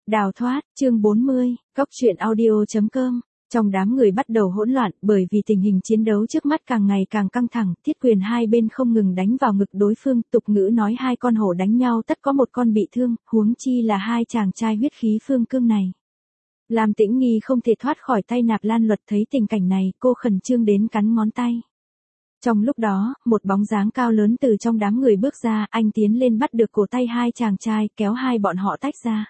Đào thoát, chương 40, Cóc truyện audio.com. Trong đám người bắt đầu hỗn loạn bởi vì tình hình chiến đấu trước mắt càng ngày càng căng thẳng, thiết quyền hai bên không ngừng đánh vào ngực đối phương, tục ngữ nói hai con hổ đánh nhau tất có một con bị thương, huống chi là hai chàng trai huyết khí phương cương này. Lam Tĩnh Nghi không thể thoát khỏi tay Nạp Lan Luật, thấy tình cảnh này, cô khẩn trương đến cắn ngón tay. Trong lúc đó, một bóng dáng cao lớn từ trong đám người bước ra, anh tiến lên bắt được cổ tay hai chàng trai, kéo hai bọn họ tách ra.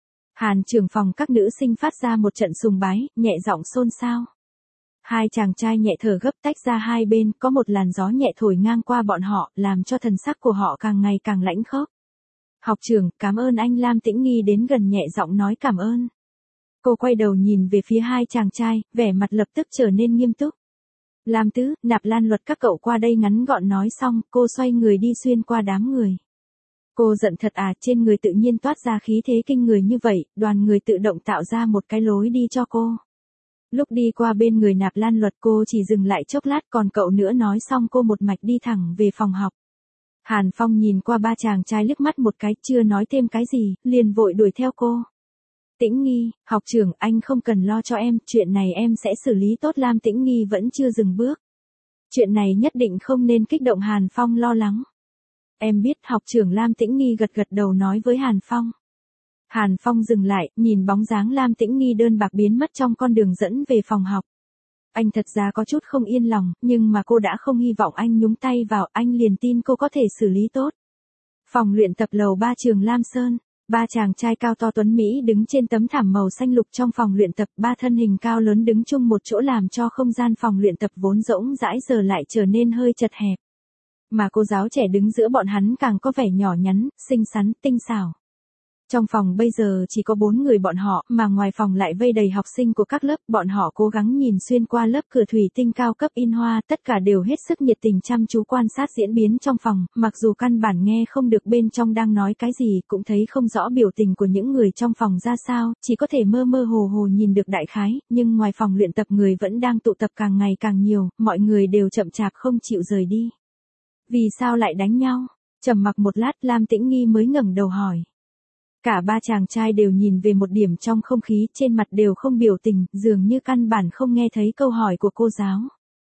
Hàn trưởng phòng các nữ sinh phát ra một trận sùng bái, nhẹ giọng xôn xao. Hai chàng trai nhẹ thở gấp tách ra hai bên, có một làn gió nhẹ thổi ngang qua bọn họ, làm cho thần sắc của họ càng ngày càng lãnh khốc. Học trưởng, cảm ơn anh. Lam Tĩnh Nghi đến gần nhẹ giọng nói cảm ơn. Cô quay đầu nhìn về phía hai chàng trai, vẻ mặt lập tức trở nên nghiêm túc. Lam Tứ, Nạp Lan Luật các cậu qua đây. Ngắn gọn nói xong, cô xoay người đi xuyên qua đám người. Cô giận thật à, trên người tự nhiên toát ra khí thế kinh người như vậy, đoàn người tự động tạo ra một cái lối đi cho cô. Lúc đi qua bên người Nạp Lan Luật cô chỉ dừng lại chốc lát, còn cậu nữa nói xong cô một mạch đi thẳng về phòng học. Hàn Phong nhìn qua ba chàng trai liếc mắt một cái, chưa nói thêm cái gì, liền vội đuổi theo cô. Tĩnh Nghi, học trưởng, anh không cần lo cho em, chuyện này em sẽ xử lý tốt. Lam Tĩnh Nghi vẫn chưa dừng bước. Chuyện này nhất định không nên kích động. Hàn Phong lo lắng. Em biết, học trưởng. Lam Tĩnh Nghi gật gật đầu nói với Hàn Phong. Hàn Phong dừng lại, nhìn bóng dáng Lam Tĩnh Nghi đơn bạc biến mất trong con đường dẫn về phòng học. Anh thật ra có chút không yên lòng, nhưng mà cô đã không hy vọng anh nhúng tay vào, anh liền tin cô có thể xử lý tốt. Phòng luyện tập lầu 3 trường Lam Sơn. Ba chàng trai cao to tuấn Mỹ đứng trên tấm thảm màu xanh lục trong phòng luyện tập, ba thân hình cao lớn đứng chung một chỗ làm cho không gian phòng luyện tập vốn rỗng rãi giờ lại trở nên hơi chật hẹp. Mà cô giáo trẻ đứng giữa bọn hắn càng có vẻ nhỏ nhắn, xinh xắn, tinh xảo. Trong phòng bây giờ chỉ có 4 người bọn họ, mà ngoài phòng lại vây đầy học sinh của các lớp, bọn họ cố gắng nhìn xuyên qua lớp cửa thủy tinh cao cấp in hoa, tất cả đều hết sức nhiệt tình chăm chú quan sát diễn biến trong phòng, mặc dù căn bản nghe không được bên trong đang nói cái gì, cũng thấy không rõ biểu tình của những người trong phòng ra sao, chỉ có thể mơ mơ hồ hồ nhìn được đại khái, nhưng ngoài phòng luyện tập người vẫn đang tụ tập càng ngày càng nhiều, mọi người đều chậm chạp không chịu rời đi. Vì sao lại đánh nhau? Trầm mặc một lát, Lam Tĩnh Nghi mới ngẩng đầu hỏi. Cả ba chàng trai đều nhìn về một điểm trong không khí, trên mặt đều không biểu tình, dường như căn bản không nghe thấy câu hỏi của cô giáo.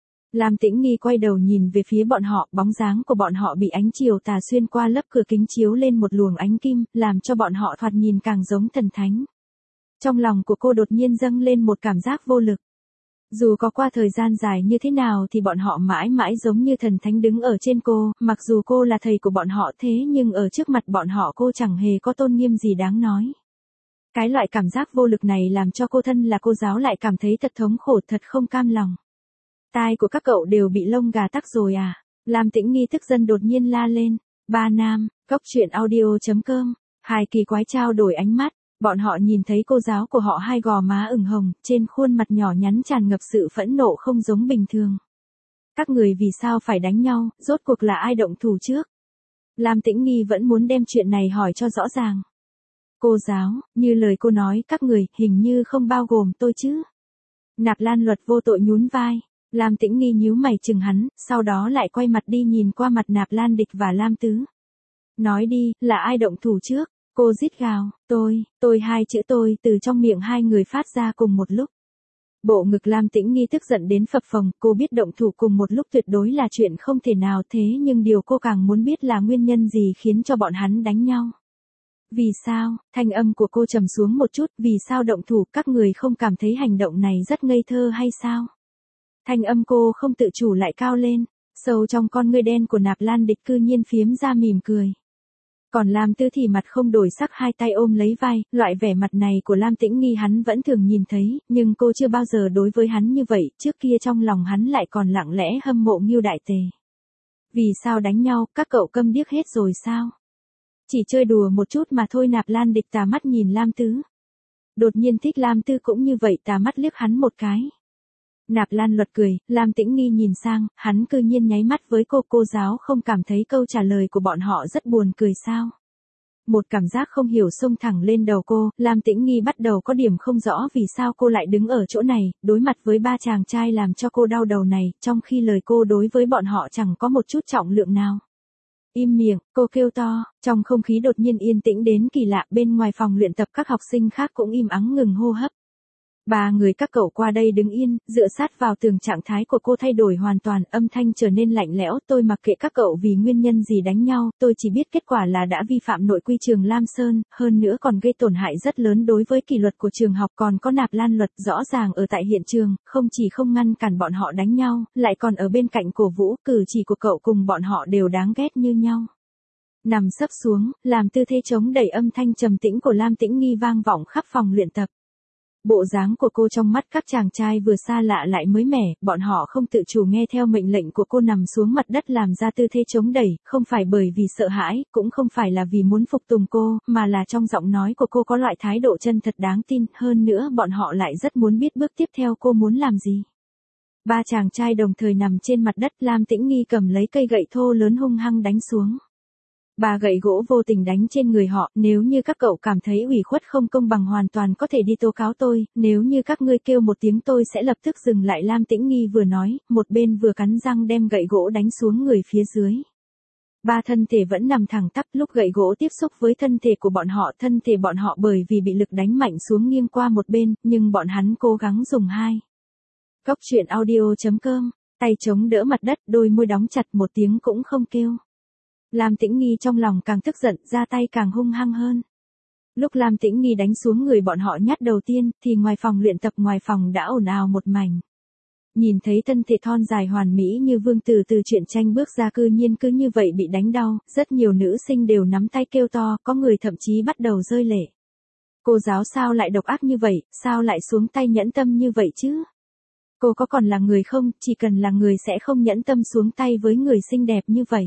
Lam Tĩnh Nghi quay đầu nhìn về phía bọn họ, bóng dáng của bọn họ bị ánh chiều tà xuyên qua lớp cửa kính chiếu lên một luồng ánh kim, làm cho bọn họ thoạt nhìn càng giống thần thánh. Trong lòng của cô đột nhiên dâng lên một cảm giác vô lực. Dù có qua thời gian dài như thế nào thì bọn họ mãi mãi giống như thần thánh đứng ở trên cô, mặc dù cô là thầy của bọn họ thế nhưng ở trước mặt bọn họ cô chẳng hề có tôn nghiêm gì đáng nói. Cái loại cảm giác vô lực này làm cho cô thân là cô giáo lại cảm thấy thật thống khổ, thật không cam lòng. Tai của các cậu đều bị lông gà tắc rồi à? Lam Tĩnh Nghi tức giận đột nhiên la lên. Ba nam, Cóc truyện audio.com. Hai kỳ quái trao đổi ánh mắt. Bọn họ nhìn thấy cô giáo của họ hai gò má ửng hồng, trên khuôn mặt nhỏ nhắn tràn ngập sự phẫn nộ không giống bình thường. Các người vì sao phải đánh nhau, rốt cuộc là ai động thủ trước? Lam Tĩnh Nghi vẫn muốn đem chuyện này hỏi cho rõ ràng. Cô giáo, như lời cô nói, các người, hình như không bao gồm tôi chứ? Nạp Lan Luật vô tội nhún vai. Lam Tĩnh Nghi nhíu mày chừng hắn, sau đó lại quay mặt đi nhìn qua mặt Nạp Lan Địch và Lam Tứ. Nói đi, là ai động thủ trước? Cô rít gào, tôi hai chữ tôi từ trong miệng hai người phát ra cùng một lúc. Bộ ngực Lam Tĩnh Nghi tức giận đến phập phồng, cô biết động thủ cùng một lúc tuyệt đối là chuyện không thể nào, thế nhưng điều cô càng muốn biết là nguyên nhân gì khiến cho bọn hắn đánh nhau. Vì sao? Thanh âm của cô trầm xuống một chút, vì sao động thủ, các người không cảm thấy hành động này rất ngây thơ hay sao? Thanh âm cô không tự chủ lại cao lên, sâu trong con ngươi đen của Nạp Lan Địch cư nhiên phiếm ra mỉm cười. Còn Lam Tứ thì mặt không đổi sắc, hai tay ôm lấy vai, loại vẻ mặt này của Lam Tĩnh Nghi hắn vẫn thường nhìn thấy, nhưng cô chưa bao giờ đối với hắn như vậy, trước kia trong lòng hắn lại còn lặng lẽ hâm mộ Ngưu Đại Tề. Vì sao đánh nhau, các cậu câm điếc hết rồi sao? Chỉ chơi đùa một chút mà thôi. Nạp Lan Địch tà mắt nhìn Lam Tứ. Đột nhiên thích Lam Tứ cũng như vậy, tà mắt liếc hắn một cái. Nạp Lan Luật cười, Lam Tĩnh Nghi nhìn sang, hắn cư nhiên nháy mắt với cô giáo không cảm thấy câu trả lời của bọn họ rất buồn cười sao? Một cảm giác không hiểu xông thẳng lên đầu cô, Lam Tĩnh Nghi bắt đầu có điểm không rõ vì sao cô lại đứng ở chỗ này, đối mặt với ba chàng trai làm cho cô đau đầu này, trong khi lời cô đối với bọn họ chẳng có một chút trọng lượng nào. Im miệng, cô kêu to, trong không khí đột nhiên yên tĩnh đến kỳ lạ, bên ngoài phòng luyện tập các học sinh khác cũng im ắng ngừng hô hấp. Ba người các cậu qua đây đứng yên, dựa sát vào tường, trạng thái của cô thay đổi hoàn toàn, âm thanh trở nên lạnh lẽo, tôi mặc kệ các cậu vì nguyên nhân gì đánh nhau, tôi chỉ biết kết quả là đã vi phạm nội quy trường Lam Sơn, hơn nữa còn gây tổn hại rất lớn đối với kỷ luật của trường học, còn có nạp lan luật rõ ràng ở tại hiện trường, không chỉ không ngăn cản bọn họ đánh nhau, lại còn ở bên cạnh cổ vũ, cử chỉ của cậu cùng bọn họ đều đáng ghét như nhau. Nằm sấp xuống, làm tư thế chống đẩy, âm thanh trầm tĩnh của Lam Tĩnh Nghi vang vọng khắp phòng luyện tập. Bộ dáng của cô trong mắt các chàng trai vừa xa lạ lại mới mẻ, bọn họ không tự chủ nghe theo mệnh lệnh của cô nằm xuống mặt đất làm ra tư thế chống đẩy, không phải bởi vì sợ hãi, cũng không phải là vì muốn phục tùng cô, mà là trong giọng nói của cô có loại thái độ chân thật đáng tin, hơn nữa bọn họ lại rất muốn biết bước tiếp theo cô muốn làm gì. Ba chàng trai đồng thời nằm trên mặt đất, Lam Tĩnh Nghi cầm lấy cây gậy thô lớn hung hăng đánh xuống. Ba gậy gỗ vô tình đánh trên người họ, nếu như các cậu cảm thấy ủy khuất không công bằng hoàn toàn có thể đi tố cáo tôi, nếu như các ngươi kêu một tiếng tôi sẽ lập tức dừng lại, Lam Tĩnh Nghi vừa nói, một bên vừa cắn răng đem gậy gỗ đánh xuống người phía dưới. Ba thân thể vẫn nằm thẳng tắp, lúc gậy gỗ tiếp xúc với thân thể của bọn họ, thân thể bọn họ bởi vì bị lực đánh mạnh xuống nghiêng qua một bên, nhưng bọn hắn cố gắng dùng hai. Cóc truyện audio.com, tay chống đỡ mặt đất, đôi môi đóng chặt, một tiếng cũng không kêu. Lam Tĩnh Nghi trong lòng càng tức giận, ra tay càng hung hăng hơn. Lúc Lam Tĩnh Nghi đánh xuống người bọn họ nhát đầu tiên, thì ngoài phòng luyện tập ngoài phòng đã ồn ào một mảnh. Nhìn thấy thân thể thon dài hoàn mỹ như vương tử từ truyện tranh bước ra cư nhiên cứ như vậy bị đánh đau, rất nhiều nữ sinh đều nắm tay kêu to, có người thậm chí bắt đầu rơi lệ. Cô giáo sao lại độc ác như vậy, sao lại xuống tay nhẫn tâm như vậy chứ? Cô có còn là người không, chỉ cần là người sẽ không nhẫn tâm xuống tay với người xinh đẹp như vậy.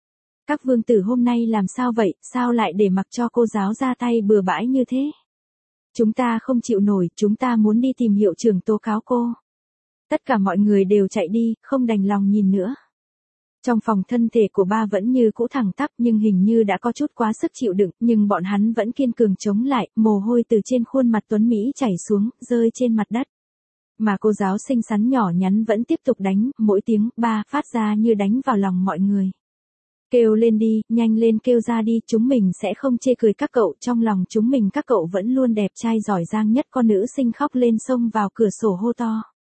Các vương tử hôm nay làm sao vậy, sao lại để mặc cho cô giáo ra tay bừa bãi như thế? Chúng ta không chịu nổi, chúng ta muốn đi tìm hiệu trưởng tố cáo cô. Tất cả mọi người đều chạy đi, không đành lòng nhìn nữa. Trong phòng thân thể của ba vẫn như cũ thẳng tắp nhưng hình như đã có chút quá sức chịu đựng, nhưng bọn hắn vẫn kiên cường chống lại, mồ hôi từ trên khuôn mặt tuấn Mỹ chảy xuống, rơi trên mặt đất. Mà cô giáo xinh xắn nhỏ nhắn vẫn tiếp tục đánh, mỗi tiếng ba phát ra như đánh vào lòng mọi người. Kêu lên đi, nhanh lên kêu ra đi, chúng mình sẽ không chê cười các cậu, trong lòng chúng mình các cậu vẫn luôn đẹp trai giỏi giang nhất, con nữ sinh khóc lên xông vào cửa sổ hô to.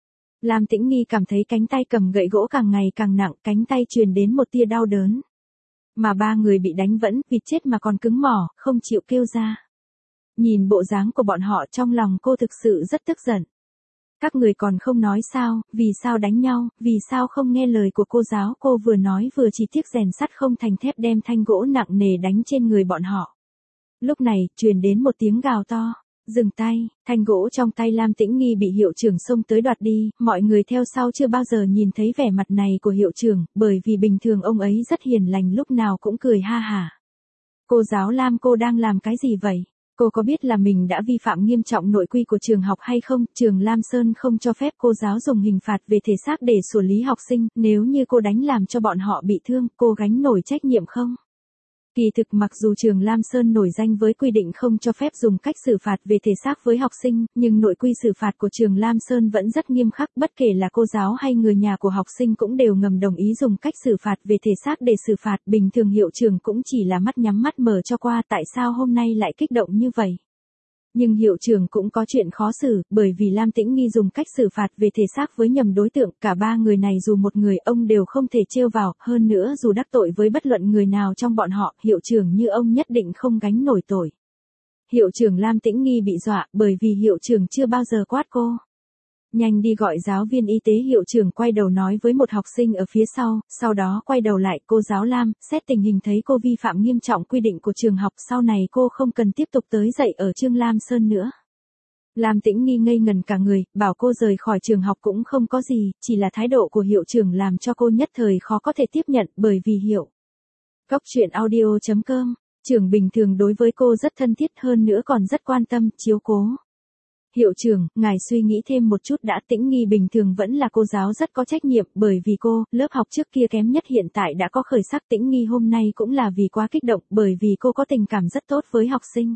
Lam Tĩnh Nghi cảm thấy cánh tay cầm gậy gỗ càng ngày càng nặng, cánh tay truyền đến một tia đau đớn. Mà ba người bị đánh vẫn vịt chết mà còn cứng mỏ, không chịu kêu ra. Nhìn bộ dáng của bọn họ trong lòng cô thực sự rất tức giận. Các người còn không nói sao, vì sao đánh nhau, vì sao không nghe lời của cô giáo, cô vừa nói vừa chỉ tiếc rèn sắt không thành thép đem thanh gỗ nặng nề đánh trên người bọn họ. Lúc này, truyền đến một tiếng gào to, dừng tay, thanh gỗ trong tay Lam Tĩnh Nghi bị hiệu trưởng xông tới đoạt đi, mọi người theo sau chưa bao giờ nhìn thấy vẻ mặt này của hiệu trưởng, bởi vì bình thường ông ấy rất hiền lành lúc nào cũng cười ha hả. Cô giáo Lam, cô đang làm cái gì vậy? Cô có biết là mình đã vi phạm nghiêm trọng nội quy của trường học hay không? Trường Lam Sơn không cho phép cô giáo dùng hình phạt về thể xác để xử lý học sinh, nếu như cô đánh làm cho bọn họ bị thương, cô gánh nổi trách nhiệm không? Kỳ thực mặc dù trường Lam Sơn nổi danh với quy định không cho phép dùng cách xử phạt về thể xác với học sinh, nhưng nội quy xử phạt của trường Lam Sơn vẫn rất nghiêm khắc, bất kể là cô giáo hay người nhà của học sinh cũng đều ngầm đồng ý dùng cách xử phạt về thể xác để xử phạt, bình thường hiệu trưởng cũng chỉ là mắt nhắm mắt mở cho qua, tại sao hôm nay lại kích động như vậy? Nhưng hiệu trưởng cũng có chuyện khó xử, bởi vì Lam Tĩnh Nghi dùng cách xử phạt về thể xác với nhầm đối tượng, cả ba người này dù một người ông đều không thể trêu vào, hơn nữa dù đắc tội với bất luận người nào trong bọn họ, hiệu trưởng như ông nhất định không gánh nổi tội. Hiệu trưởng Lam Tĩnh Nghi bị dọa, bởi vì hiệu trưởng chưa bao giờ quát cô. Nhanh đi gọi giáo viên y tế, hiệu trưởng quay đầu nói với một học sinh ở phía sau đó quay đầu lại, cô giáo Lam, xét tình hình thấy cô vi phạm nghiêm trọng quy định của trường học, sau này cô không cần tiếp tục tới dạy ở trường Lam Sơn nữa. Lam Tĩnh Nghi ngây ngần cả người, bảo cô rời khỏi trường học cũng không có gì, chỉ là thái độ của hiệu trưởng làm cho cô nhất thời khó có thể tiếp nhận, bởi vì Cóc truyện audio.com, trưởng bình thường đối với cô rất thân thiết, hơn nữa còn rất quan tâm, chiếu cố. Hiệu trưởng, ngài suy nghĩ thêm một chút đã. Tĩnh Nghi bình thường vẫn là cô giáo rất có trách nhiệm, bởi vì cô, lớp học trước kia kém nhất hiện tại đã có khởi sắc. Tĩnh Nghi hôm nay cũng là vì quá kích động, bởi vì cô có tình cảm rất tốt với học sinh.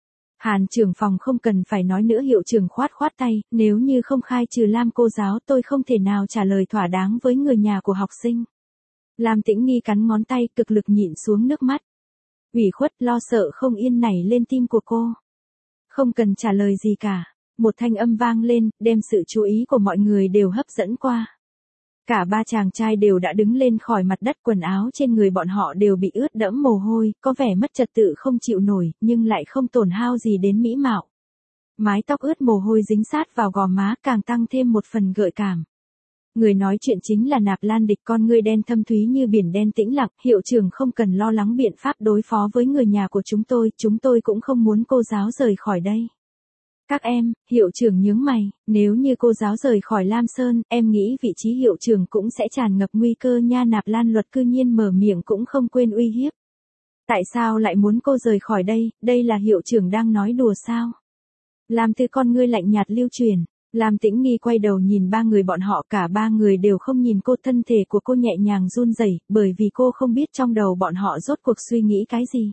Hàn trưởng phòng không cần phải nói nữa, hiệu trưởng khoát tay, nếu như không khai trừ Lam cô giáo tôi không thể nào trả lời thỏa đáng với người nhà của học sinh. Lam Tĩnh Nghi cắn ngón tay cực lực nhịn xuống nước mắt. Ủy khuất lo sợ không yên nảy lên tim của cô. Không cần trả lời gì cả. Một thanh âm vang lên, đem sự chú ý của mọi người đều hấp dẫn qua. Cả ba chàng trai đều đã đứng lên khỏi mặt đất, quần áo trên người bọn họ đều bị ướt đẫm mồ hôi, có vẻ mất trật tự không chịu nổi, nhưng lại không tổn hao gì đến mỹ mạo. Mái tóc ướt mồ hôi dính sát vào gò má càng tăng thêm một phần gợi cảm. Người nói chuyện chính là Nạp Lan Địch, con ngươi đen thâm thúy như biển đen tĩnh lặng, hiệu trưởng không cần lo lắng biện pháp đối phó với người nhà của chúng tôi cũng không muốn cô giáo rời khỏi đây. Các em, hiệu trưởng nhướng mày, nếu như cô giáo rời khỏi Lam Sơn, em nghĩ vị trí hiệu trưởng cũng sẽ tràn ngập nguy cơ nha. Nạp Lan Luật cư nhiên mở miệng cũng không quên uy hiếp. Tại sao lại muốn cô rời khỏi đây là hiệu trưởng đang nói đùa sao? Lam Tư con ngươi lạnh nhạt lưu truyền. Lam Tĩnh Nghi quay đầu nhìn ba người bọn họ, cả ba người đều không nhìn cô, thân thể của cô nhẹ nhàng run rẩy, bởi vì cô không biết trong đầu bọn họ rốt cuộc suy nghĩ cái gì.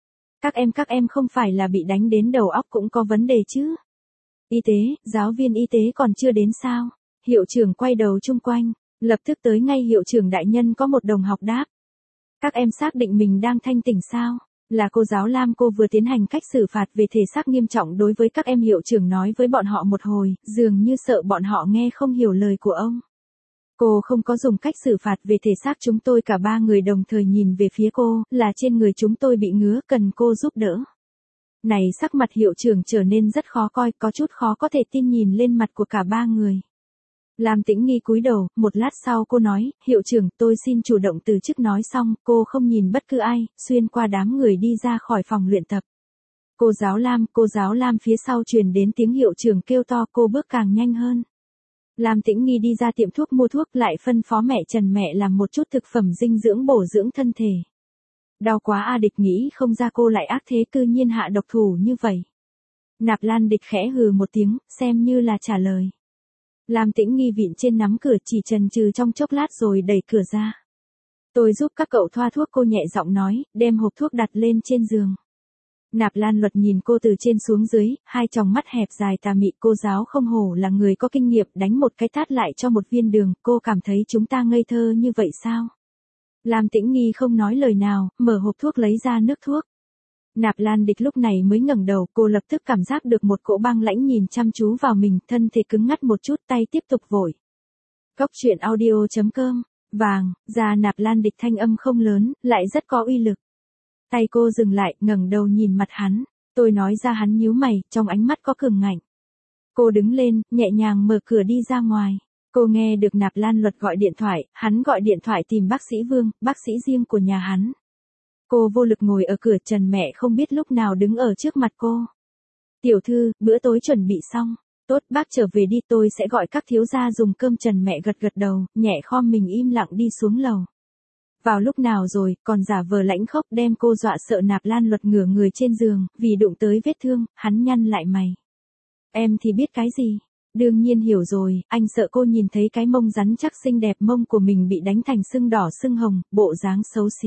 Các em không phải là bị đánh đến đầu óc cũng có vấn đề chứ? Y tế, giáo viên y tế còn chưa đến sao? Hiệu trưởng quay đầu chung quanh, lập tức tới ngay. Hiệu trưởng đại nhân, có một đồng học đáp. Các em xác định mình đang thanh tỉnh sao? Là cô giáo Lam, cô vừa tiến hành cách xử phạt về thể xác nghiêm trọng đối với các em. Hiệu trưởng nói với bọn họ một hồi, dường như sợ bọn họ nghe không hiểu lời của ông. Cô không có dùng cách xử phạt về thể xác chúng tôi. Cả ba người đồng thời nhìn về phía cô, là trên người chúng tôi bị ngứa, cần cô giúp đỡ. Này, sắc mặt hiệu trưởng trở nên rất khó coi, có chút khó có thể tin nhìn lên mặt của cả ba người. Lam Tĩnh Nghi cúi đầu, một lát sau cô nói, hiệu trưởng, tôi xin chủ động từ chức. Nói xong, cô không nhìn bất cứ ai, xuyên qua đám người đi ra khỏi phòng luyện tập. Cô giáo Lam, phía sau truyền đến tiếng hiệu trưởng kêu to, cô bước càng nhanh hơn. Lam Tĩnh Nghi đi ra tiệm thuốc mua thuốc, lại phân phó mẹ Trần mẹ làm một chút thực phẩm dinh dưỡng bổ dưỡng thân thể. Đau quá a. Địch nghĩ không ra cô lại ác thế, cư nhiên hạ độc thủ như vậy. Nạp Lan Địch khẽ hừ một tiếng, xem như là trả lời. Lam Tĩnh Nghi vịn trên nắm cửa, chỉ chần chừ trong chốc lát rồi đẩy cửa ra. Tôi giúp các cậu thoa thuốc, cô nhẹ giọng nói, đem hộp thuốc đặt lên trên giường. Nạp Lan Luật nhìn cô từ trên xuống dưới, hai tròng mắt hẹp dài tà mị. Cô giáo không hổ là người có kinh nghiệm, đánh một cái tát lại cho một viên đường. Cô cảm thấy chúng ta ngây thơ như vậy sao? Lam Tĩnh Nghi không nói lời nào, mở hộp thuốc lấy ra nước thuốc. Nạp Lan Địch lúc này mới ngẩng đầu, cô lập tức cảm giác được một cỗ băng lãnh nhìn chăm chú vào mình, thân thể cứng ngắt một chút, tay tiếp tục vội. Góc truyện audio.com, vàng, ra. Nạp Lan Địch thanh âm không lớn, lại rất có uy lực. Tay cô dừng lại, ngẩng đầu nhìn mặt hắn. Tôi nói ra. Hắn nhíu mày, trong ánh mắt có cường ngạnh. Cô đứng lên, nhẹ nhàng mở cửa đi ra ngoài. Cô nghe được Nạp Lan Luật gọi điện thoại, hắn gọi điện thoại tìm bác sĩ Vương, bác sĩ riêng của nhà hắn. Cô vô lực ngồi ở cửa, Trần mẹ không biết lúc nào đứng ở trước mặt cô. Tiểu thư, bữa tối chuẩn bị xong. Tốt, bác trở về đi, tôi sẽ gọi các thiếu gia dùng cơm. Trần mẹ gật gật đầu, nhẹ khom mình im lặng đi xuống lầu. Vào lúc nào rồi, còn giả vờ lãnh khốc, đem cô dọa sợ. Nạp Lan Luật ngửa người trên giường, vì đụng tới vết thương, hắn nhăn lại mày. Em thì biết cái gì? Đương nhiên hiểu rồi, anh sợ cô nhìn thấy cái mông rắn chắc xinh đẹp mông của mình bị đánh thành sưng đỏ sưng hồng, bộ dáng xấu xí.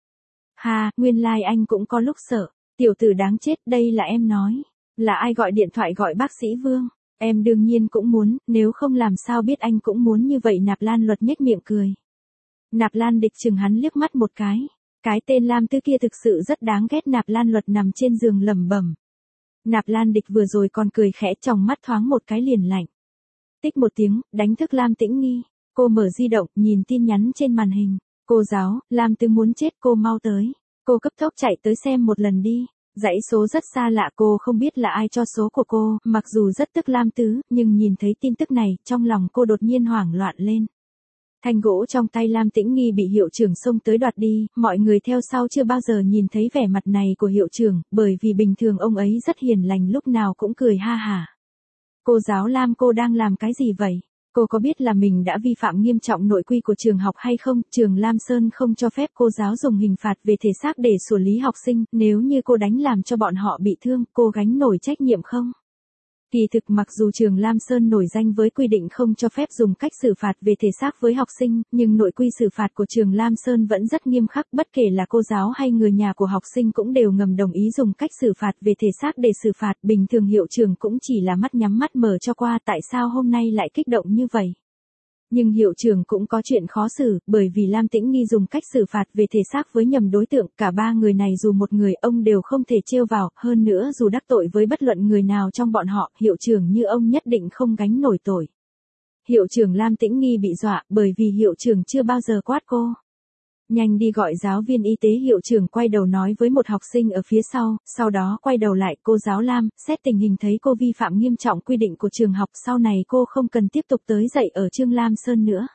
Ha, nguyên lai anh cũng có lúc sợ. Tiểu tử đáng chết, đây là em nói. Là ai gọi điện thoại gọi bác sĩ Vương? Em đương nhiên cũng muốn, nếu không làm sao biết anh cũng muốn như vậy. Nạp Lan Luật nhếch miệng cười. Nạp Lan Địch chừng hắn liếc mắt một cái. Cái tên Lam Tư kia thực sự rất đáng ghét. Nạp Lan Luật nằm trên giường lẩm bẩm. Nạp Lan Địch vừa rồi còn cười khẽ, trong mắt thoáng một cái liền lạnh. Tích một tiếng, đánh thức Lam Tĩnh Nghi. Cô mở di động, nhìn tin nhắn trên màn hình. Cô giáo, Lam Tư muốn chết, cô mau tới. Cô cấp tốc chạy tới xem một lần đi. Dãy số rất xa lạ, cô không biết là ai cho số của cô, mặc dù rất tức Lam Tứ, nhưng nhìn thấy tin tức này, trong lòng cô đột nhiên hoảng loạn lên. Thanh gỗ trong tay Lam Tĩnh Nghi bị hiệu trưởng xông tới đoạt đi, mọi người theo sau chưa bao giờ nhìn thấy vẻ mặt này của hiệu trưởng, bởi vì bình thường ông ấy rất hiền lành, lúc nào cũng cười ha hả. Cô giáo Lam, cô đang làm cái gì vậy? Cô có biết là mình đã vi phạm nghiêm trọng nội quy của trường học hay không? Trường Lam Sơn không cho phép cô giáo dùng hình phạt về thể xác để xử lý học sinh, nếu như cô đánh làm cho bọn họ bị thương, cô gánh nổi trách nhiệm không? Kỳ thực mặc dù trường Lam Sơn nổi danh với quy định không cho phép dùng cách xử phạt về thể xác với học sinh, nhưng nội quy xử phạt của trường Lam Sơn vẫn rất nghiêm khắc, bất kể là cô giáo hay người nhà của học sinh cũng đều ngầm đồng ý dùng cách xử phạt về thể xác để xử phạt. Bình thường hiệu trưởng cũng chỉ là mắt nhắm mắt mở cho qua, tại sao hôm nay lại kích động như vậy? Nhưng hiệu trưởng cũng có chuyện khó xử, bởi vì Lam Tĩnh Nghi dùng cách xử phạt về thể xác với nhầm đối tượng, cả ba người này dù một người ông đều không thể trêu vào, hơn nữa dù đắc tội với bất luận người nào trong bọn họ, hiệu trưởng như ông nhất định không gánh nổi tội. Hiệu trưởng Lam Tĩnh Nghi bị dọa, bởi vì hiệu trưởng chưa bao giờ quát cô. Nhanh đi gọi giáo viên y tế, hiệu trưởng quay đầu nói với một học sinh ở phía sau đó quay đầu lại, cô giáo Lam, xét tình hình thấy cô vi phạm nghiêm trọng quy định của trường học, sau này cô không cần tiếp tục tới dạy ở Trương Lam Sơn nữa.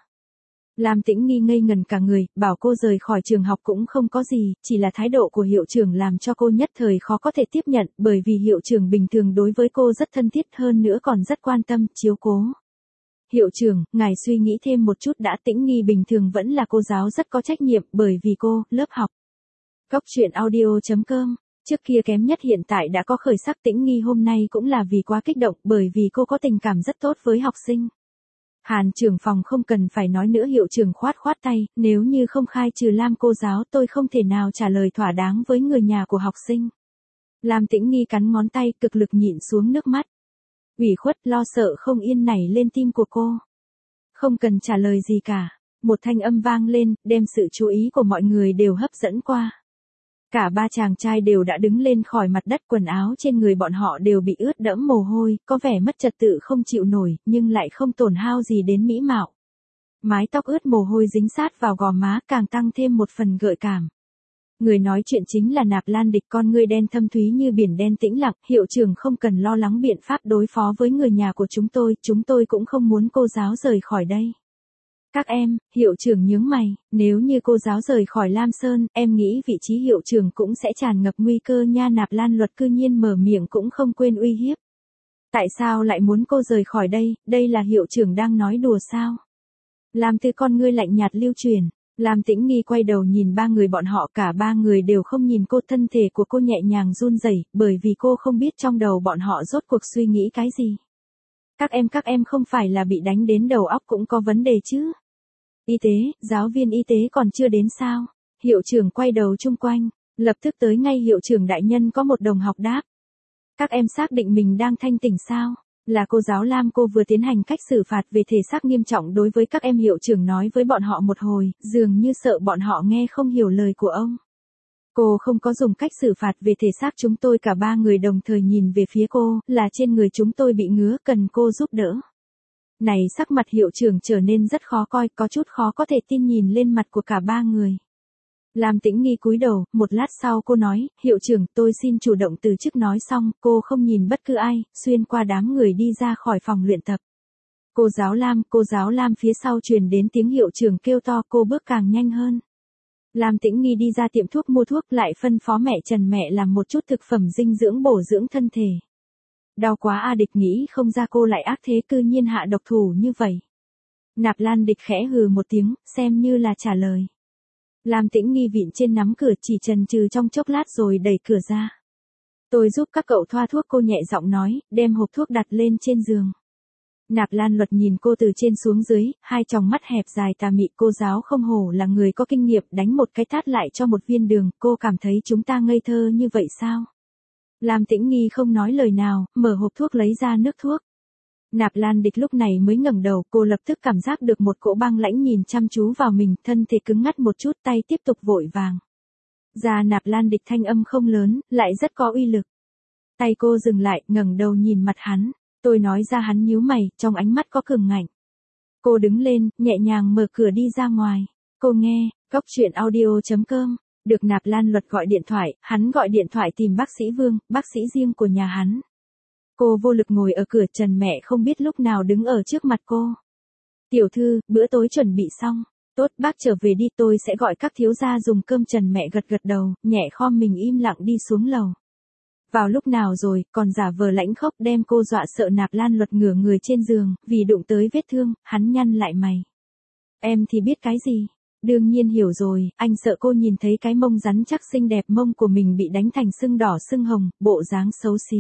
Lam Tĩnh Nghi ngây ngần cả người, bảo cô rời khỏi trường học cũng không có gì, chỉ là thái độ của hiệu trưởng làm cho cô nhất thời khó có thể tiếp nhận, bởi vì hiệu trưởng bình thường đối với cô rất thân thiết, hơn nữa còn rất quan tâm, chiếu cố. Hiệu trưởng, ngài suy nghĩ thêm một chút đã, Tĩnh Nghi bình thường vẫn là cô giáo rất có trách nhiệm, bởi vì cô, lớp học. Cốc truyện audio.com, trước kia kém nhất hiện tại đã có khởi sắc, Tĩnh Nghi hôm nay cũng là vì quá kích động, bởi vì cô có tình cảm rất tốt với học sinh. Hàn trưởng phòng không cần phải nói nữa, hiệu trưởng khoát tay, nếu như không khai trừ Lam cô giáo tôi không thể nào trả lời thỏa đáng với người nhà của học sinh. Lam Tĩnh Nghi cắn ngón tay, cực lực nhịn xuống nước mắt. Ủy khuất, lo sợ không yên nảy lên tim của cô. Không cần trả lời gì cả. Một thanh âm vang lên, đem sự chú ý của mọi người đều hấp dẫn qua. Cả ba chàng trai đều đã đứng lên khỏi mặt đất, quần áo trên người bọn họ đều bị ướt đẫm mồ hôi, có vẻ mất trật tự không chịu nổi, nhưng lại không tổn hao gì đến mỹ mạo. Mái tóc ướt mồ hôi dính sát vào gò má, càng tăng thêm một phần gợi cảm. Người nói chuyện chính là Nạp Lan Địch, con ngươi đen thâm thúy như biển đen tĩnh lặng, hiệu trưởng không cần lo lắng biện pháp đối phó với người nhà của chúng tôi cũng không muốn cô giáo rời khỏi đây. Các em, hiệu trưởng nhướng mày, nếu như cô giáo rời khỏi Lam Sơn, em nghĩ vị trí hiệu trưởng cũng sẽ tràn ngập nguy cơ nha. Nạp Lan Luật cư nhiên mở miệng cũng không quên uy hiếp. Tại sao lại muốn cô rời khỏi đây là hiệu trưởng đang nói đùa sao? Lam Tư con ngươi lạnh nhạt lưu truyền. Lam Tĩnh Nghi quay đầu nhìn ba người bọn họ, cả ba người đều không nhìn cô, thân thể của cô nhẹ nhàng run rẩy, bởi vì cô không biết trong đầu bọn họ rốt cuộc suy nghĩ cái gì. Các em không phải là bị đánh đến đầu óc cũng có vấn đề chứ? Y tế, giáo viên y tế còn chưa đến sao? Hiệu trưởng quay đầu chung quanh, lập tức tới ngay, hiệu trưởng đại nhân, có một đồng học đáp. Các em xác định mình đang thanh tỉnh sao? Là cô giáo Lam, cô vừa tiến hành cách xử phạt về thể xác nghiêm trọng đối với các em, hiệu trưởng nói với bọn họ một hồi, dường như sợ bọn họ nghe không hiểu lời của ông. Cô không có dùng cách xử phạt về thể xác chúng tôi, cả ba người đồng thời nhìn về phía cô, là trên người chúng tôi bị ngứa, cần cô giúp đỡ. Này, sắc mặt hiệu trưởng trở nên rất khó coi, có chút khó có thể tin nhìn lên mặt của cả ba người. Lam Tĩnh Nghi cúi đầu, một lát sau cô nói, hiệu trưởng, tôi xin chủ động từ chức. Nói xong, cô không nhìn bất cứ ai, xuyên qua đám người đi ra khỏi phòng luyện tập. Cô giáo Lam, phía sau truyền đến tiếng hiệu trưởng kêu to, cô bước càng nhanh hơn. Lam Tĩnh Nghi đi ra tiệm thuốc mua thuốc, lại phân phó mẹ Trần mẹ làm một chút thực phẩm dinh dưỡng bổ dưỡng thân thể. Đau quá a, Địch nghĩ không ra cô lại ác thế, cư nhiên hạ độc thủ như vậy. Nạp Lan Địch khẽ hừ một tiếng, xem như là trả lời. Lam Tĩnh Nghi vịn trên nắm cửa, chỉ chần chừ trong chốc lát rồi đẩy cửa ra. Tôi giúp các cậu thoa thuốc, cô nhẹ giọng nói, đem hộp thuốc đặt lên trên giường. Nạp Lan Luật nhìn cô từ trên xuống dưới, hai tròng mắt hẹp dài tà mị, cô giáo không hổ là người có kinh nghiệm, đánh một cái tát lại cho một viên đường, cô cảm thấy chúng ta ngây thơ như vậy sao? Lam Tĩnh Nghi không nói lời nào, mở hộp thuốc lấy ra nước thuốc. Nạp Lan Địch lúc này mới ngẩng đầu, cô lập tức cảm giác được một cỗ băng lãnh nhìn chăm chú vào mình, thân thể cứng ngắt một chút, tay tiếp tục vội vàng. Ra Nạp Lan Địch thanh âm không lớn, lại rất có uy lực. Tay cô dừng lại, ngẩng đầu nhìn mặt hắn. Tôi nói ra, hắn nhíu mày, trong ánh mắt có cường ngạnh. Cô đứng lên, nhẹ nhàng mở cửa đi ra ngoài. Cô nghe, cốc truyện audio.com, được Nạp Lan Luật gọi điện thoại, hắn gọi điện thoại tìm bác sĩ Vương, bác sĩ riêng của nhà hắn. Cô vô lực ngồi ở cửa, Trần mẹ không biết lúc nào đứng ở trước mặt cô. Tiểu thư, bữa tối chuẩn bị xong. Tốt, bác trở về đi, tôi sẽ gọi các thiếu gia dùng cơm. Trần mẹ gật gật đầu, nhẹ khom mình im lặng đi xuống lầu. Vào lúc nào rồi, còn giả vờ lãnh khốc, đem cô dọa sợ. Nạp Lan Luật ngửa người trên giường, vì đụng tới vết thương, hắn nhăn lại mày. Em thì biết cái gì? Đương nhiên hiểu rồi, anh sợ cô nhìn thấy cái mông rắn chắc xinh đẹp, mông của mình bị đánh thành sưng đỏ sưng hồng, bộ dáng xấu xí.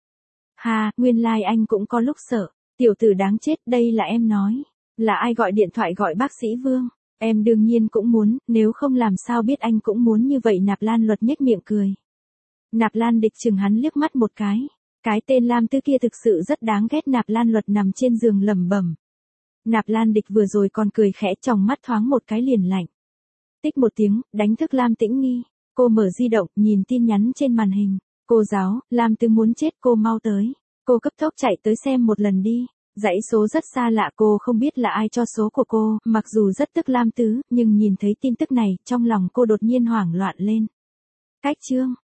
Ha, nguyên lai anh cũng có lúc sợ. Tiểu tử đáng chết, đây là em nói. Là ai gọi điện thoại gọi bác sĩ Vương? Em đương nhiên cũng muốn, nếu không làm sao biết anh cũng muốn như vậy. Nạp Lan Luật nhếch miệng cười. Nạp Lan Địch chừng hắn liếc mắt một cái. Cái tên Lam Tư kia thực sự rất đáng ghét. Nạp Lan Luật nằm trên giường lẩm bẩm. Nạp Lan Địch vừa rồi còn cười khẽ, trong mắt thoáng một cái liền lạnh. Tích một tiếng, đánh thức Lam Tĩnh Nghi. Cô mở di động, nhìn tin nhắn trên màn hình. Cô giáo, Lam Tứ muốn chết, cô mau tới. Cô cấp tốc chạy tới xem một lần đi. Dãy số rất xa lạ, cô không biết là ai cho số của cô, mặc dù rất tức Lam Tứ, nhưng nhìn thấy tin tức này, trong lòng cô đột nhiên hoảng loạn lên. Cách chương